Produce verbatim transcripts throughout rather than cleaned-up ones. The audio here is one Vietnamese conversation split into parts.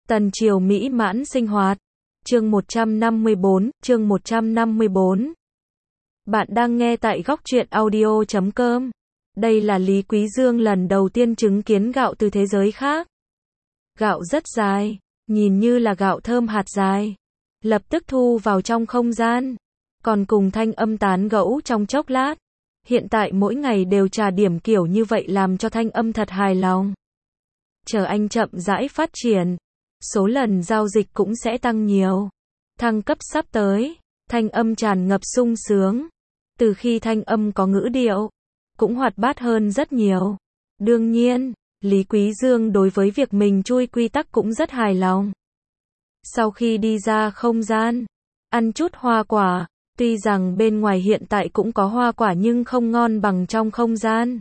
Tần triều mỹ mãn sinh hoạt. Chương một trăm năm mươi bốn, chương một trăm năm mươi bốn. Bạn đang nghe tại góc truyện audio chấm com. Đây là Lý Quý Dương lần đầu tiên chứng kiến gạo từ thế giới khác. Gạo rất dài, nhìn như là gạo thơm hạt dài. Lập tức thu vào trong không gian. Còn cùng Thanh Âm tán gẫu trong chốc lát. Hiện tại mỗi ngày đều trà điểm kiểu như vậy làm cho Thanh Âm thật hài lòng. Chờ anh chậm rãi phát triển, số lần giao dịch cũng sẽ tăng nhiều. Thăng cấp sắp tới, Thanh Âm tràn ngập sung sướng. Từ khi Thanh Âm có ngữ điệu, cũng hoạt bát hơn rất nhiều. Đương nhiên, Lý Quý Dương đối với việc mình chui quy tắc cũng rất hài lòng. Sau khi đi ra không gian, ăn chút hoa quả, tuy rằng bên ngoài hiện tại cũng có hoa quả nhưng không ngon bằng trong không gian.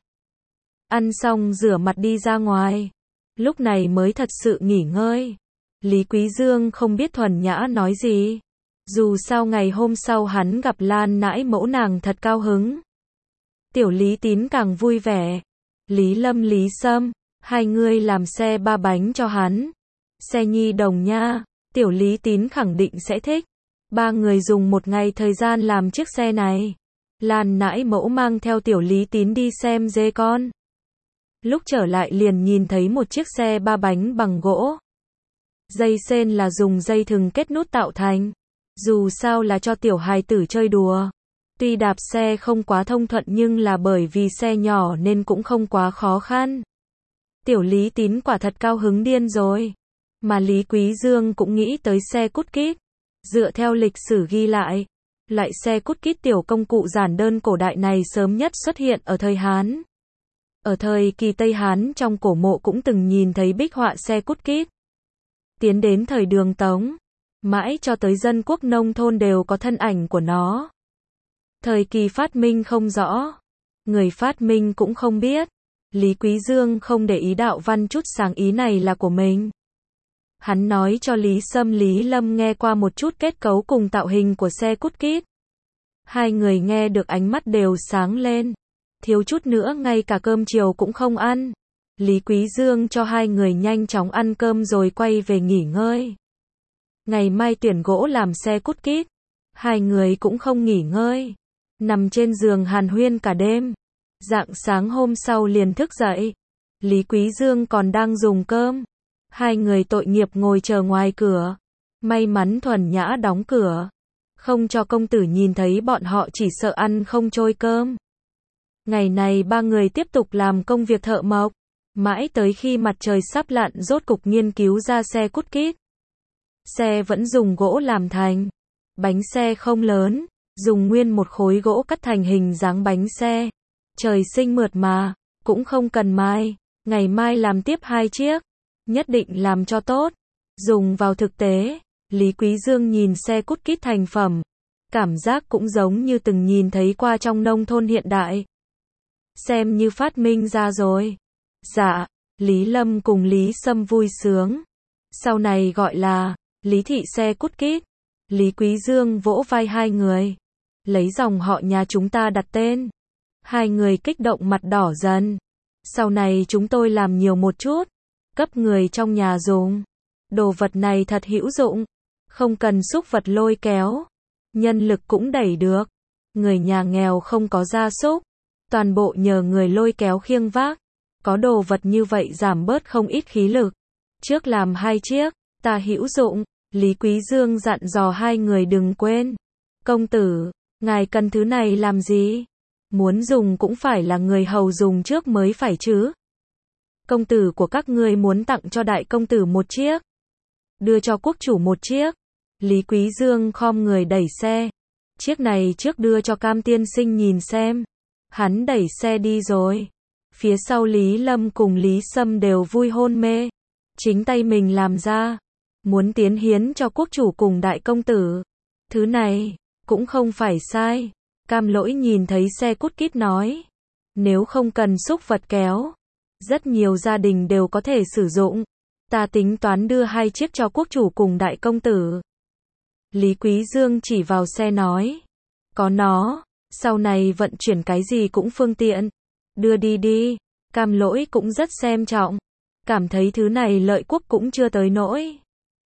Ăn xong rửa mặt đi ra ngoài, lúc này mới thật sự nghỉ ngơi. Lý Quý Dương không biết Thuần Nhã nói gì. Dù sao ngày hôm sau hắn gặp Lan nãi mẫu nàng thật cao hứng. Tiểu Lý Tín càng vui vẻ. Lý Lâm Lý Sâm, hai người làm xe ba bánh cho hắn. Xe nhi đồng nha, Tiểu Lý Tín khẳng định sẽ thích. Ba người dùng một ngày thời gian làm chiếc xe này. Lan nãi mẫu mang theo Tiểu Lý Tín đi xem dê con. Lúc trở lại liền nhìn thấy một chiếc xe ba bánh bằng gỗ. Dây sên là dùng dây thừng kết nút tạo thành. Dù sao là cho tiểu hài tử chơi đùa. Tuy đạp xe không quá thông thuận nhưng là bởi vì xe nhỏ nên cũng không quá khó khăn. Tiểu Lý Tín quả thật cao hứng điên rồi. Mà Lý Quý Dương cũng nghĩ tới xe cút kít. Dựa theo lịch sử ghi lại, loại xe cút kít tiểu công cụ giản đơn cổ đại này sớm nhất xuất hiện ở thời Hán. Ở thời kỳ Tây Hán trong cổ mộ cũng từng nhìn thấy bích họa xe cút kít. Tiến đến thời Đường Tống, mãi cho tới dân quốc nông thôn đều có thân ảnh của nó. Thời kỳ phát minh không rõ, người phát minh cũng không biết. Lý Quý Dương không để ý đạo văn chút sáng ý này là của mình. Hắn nói cho Lý Sâm Lý Lâm nghe qua một chút kết cấu cùng tạo hình của xe cút kít. Hai người nghe được ánh mắt đều sáng lên. Thiếu chút nữa ngay cả cơm chiều cũng không ăn. Lý Quý Dương cho hai người nhanh chóng ăn cơm rồi quay về nghỉ ngơi. Ngày mai tuyển gỗ làm xe cút kít. Hai người cũng không nghỉ ngơi. Nằm trên giường hàn huyên cả đêm. Rạng sáng hôm sau liền thức dậy. Lý Quý Dương còn đang dùng cơm. Hai người tội nghiệp ngồi chờ ngoài cửa. May mắn Thuần Nhã đóng cửa. Không cho công tử nhìn thấy bọn họ chỉ sợ ăn không trôi cơm. Ngày này ba người tiếp tục làm công việc thợ mộc. Mãi tới khi mặt trời sắp lặn rốt cục nghiên cứu ra xe cút kít. Xe vẫn dùng gỗ làm thành. Bánh xe không lớn, dùng nguyên một khối gỗ cắt thành hình dáng bánh xe. Trời sinh mượt mà, cũng không cần mai. Ngày mai làm tiếp hai chiếc. Nhất định làm cho tốt. Dùng vào thực tế, Lý Quý Dương nhìn xe cút kít thành phẩm. Cảm giác cũng giống như từng nhìn thấy qua trong nông thôn hiện đại. Xem như phát minh ra rồi. Dạ, Lý Lâm cùng Lý Sâm vui sướng. Sau này gọi là Lý Thị xe cút kít. Lý Quý Dương vỗ vai hai người. Lấy dòng họ nhà chúng ta đặt tên. Hai người kích động mặt đỏ dần. Sau này chúng tôi làm nhiều một chút. Cấp người trong nhà dùng. Đồ vật này thật hữu dụng. Không cần súc vật lôi kéo. Nhân lực cũng đẩy được. Người nhà nghèo không có gia súc. Toàn bộ nhờ người lôi kéo khiêng vác. Có đồ vật như vậy giảm bớt không ít khí lực. Trước làm hai chiếc, ta hữu dụng. Lý Quý Dương dặn dò hai người đừng quên. Công tử, ngài cần thứ này làm gì? Muốn dùng cũng phải là người hầu dùng trước mới phải chứ. Công tử của các ngươi muốn tặng cho đại công tử một chiếc. Đưa cho quốc chủ một chiếc. Lý Quý Dương khom người đẩy xe. Chiếc này trước đưa cho Cam tiên sinh nhìn xem. Hắn đẩy xe đi rồi. Phía sau Lý Lâm cùng Lý Sâm đều vui hôn mê. Chính tay mình làm ra. Muốn tiến hiến cho quốc chủ cùng đại công tử. Thứ này, cũng không phải sai. Cam Lỗi nhìn thấy xe cút kít nói. Nếu không cần xúc vật kéo. Rất nhiều gia đình đều có thể sử dụng. Ta tính toán đưa hai chiếc cho quốc chủ cùng đại công tử. Lý Quý Dương chỉ vào xe nói. Có nó, sau này vận chuyển cái gì cũng phương tiện. Đưa đi đi. Cam Lỗi cũng rất xem trọng. Cảm thấy thứ này lợi quốc cũng chưa tới nỗi.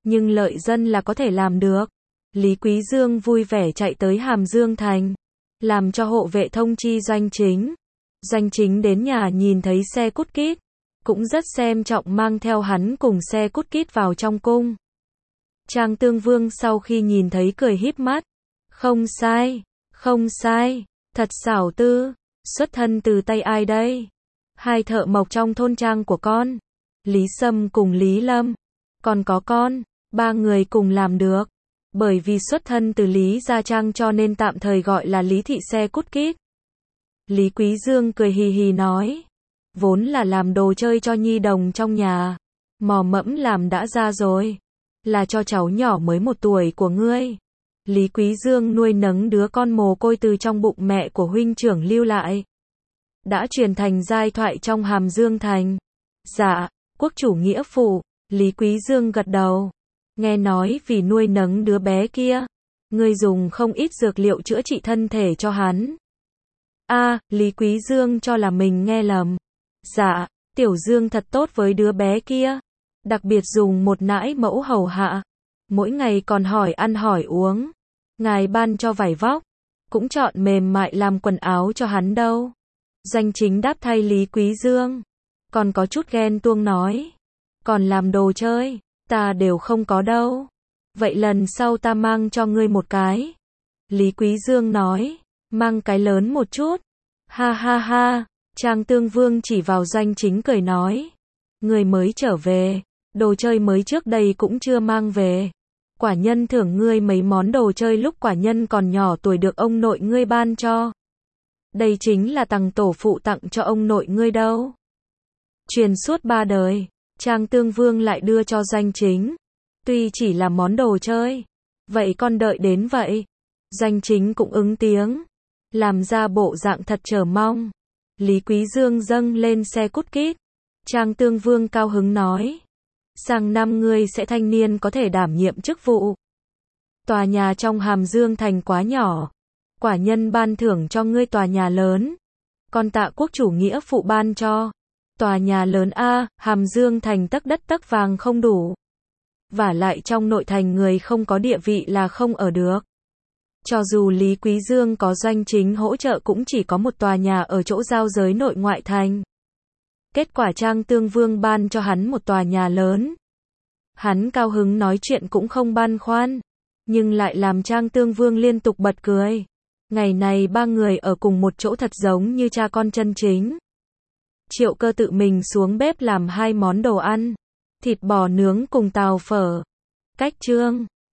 nhưng lợi dân là có thể làm được. Lý Quý Dương vui vẻ chạy tới Hàm Dương Thành, làm cho hộ vệ thông chi Doanh Chính. Doanh Chính đến nhà nhìn thấy xe cút kít, cũng rất xem trọng mang theo hắn cùng xe cút kít vào trong cung. Trang Tương Vương sau khi nhìn thấy cười híp mắt, không sai, không sai, thật xảo tư, xuất thân từ tay ai đây? Hai thợ mộc trong thôn trang của con, Lý Sâm cùng Lý Lâm, còn có con, ba người cùng làm được. Bởi vì xuất thân từ Lý Gia Trang cho nên tạm thời gọi là Lý Thị xe cút kít. Lý Quý Dương cười hì hì nói, vốn là làm đồ chơi cho nhi đồng trong nhà, mò mẫm làm đã ra rồi, là cho cháu nhỏ mới một tuổi của ngươi. Lý Quý Dương nuôi nấng đứa con mồ côi từ trong bụng mẹ của huynh trưởng lưu lại, đã truyền thành giai thoại trong Hàm Dương Thành. Dạ, quốc chủ nghĩa phụ. Lý Quý Dương gật đầu. Nghe nói vì nuôi nấng đứa bé kia, ngươi dùng không ít dược liệu chữa trị thân thể cho hắn. A, à, Lý Quý Dương cho là mình nghe lầm. Dạ, Tiểu Dương thật tốt với đứa bé kia, đặc biệt dùng một nãi mẫu hầu hạ, mỗi ngày còn hỏi ăn hỏi uống. Ngài ban cho vải vóc, cũng chọn mềm mại làm quần áo cho hắn đâu. Doanh Chính đáp thay Lý Quý Dương, còn có chút ghen tuông nói, còn làm đồ chơi, ta đều không có đâu. Vậy lần sau ta mang cho ngươi một cái. Lý Quý Dương nói, mang cái lớn một chút. Ha ha ha, Trang Tương Vương chỉ vào Doanh Chính cười nói, ngươi mới trở về, đồ chơi mới trước đây cũng chưa mang về. Quả nhân thưởng ngươi mấy món đồ chơi lúc quả nhân còn nhỏ tuổi được ông nội ngươi ban cho. Đây chính là tằng tổ phụ tặng cho ông nội ngươi đâu. Truyền suốt ba đời, Trang Tương Vương lại đưa cho Doanh Chính. Tuy chỉ là món đồ chơi, vậy con đợi đến vậy. Doanh Chính cũng ứng tiếng, làm ra bộ dạng thật chờ mong. Lý Quý Dương dâng lên xe cút kít. Trang Tương Vương cao hứng nói, sang năm ngươi sẽ thanh niên có thể đảm nhiệm chức vụ. Tòa nhà trong Hàm Dương Thành quá nhỏ, quả nhân ban thưởng cho ngươi tòa nhà lớn. Con tạ quốc chủ nghĩa phụ ban cho tòa nhà lớn A, Hàm Dương Thành tấc đất tấc vàng không đủ. Vả lại trong nội thành người không có địa vị là không ở được. Cho dù Lý Quý Dương có Doanh Chính hỗ trợ cũng chỉ có một tòa nhà ở chỗ giao giới nội ngoại thành. Kết quả Trang Tương Vương ban cho hắn một tòa nhà lớn. Hắn cao hứng nói chuyện cũng không băn khoăn, nhưng lại làm Trang Tương Vương liên tục bật cười. Ngày này ba người ở cùng một chỗ thật giống như cha con chân chính. Triệu Cơ tự mình xuống bếp làm hai món đồ ăn, thịt bò nướng cùng tàu phở. Cách chương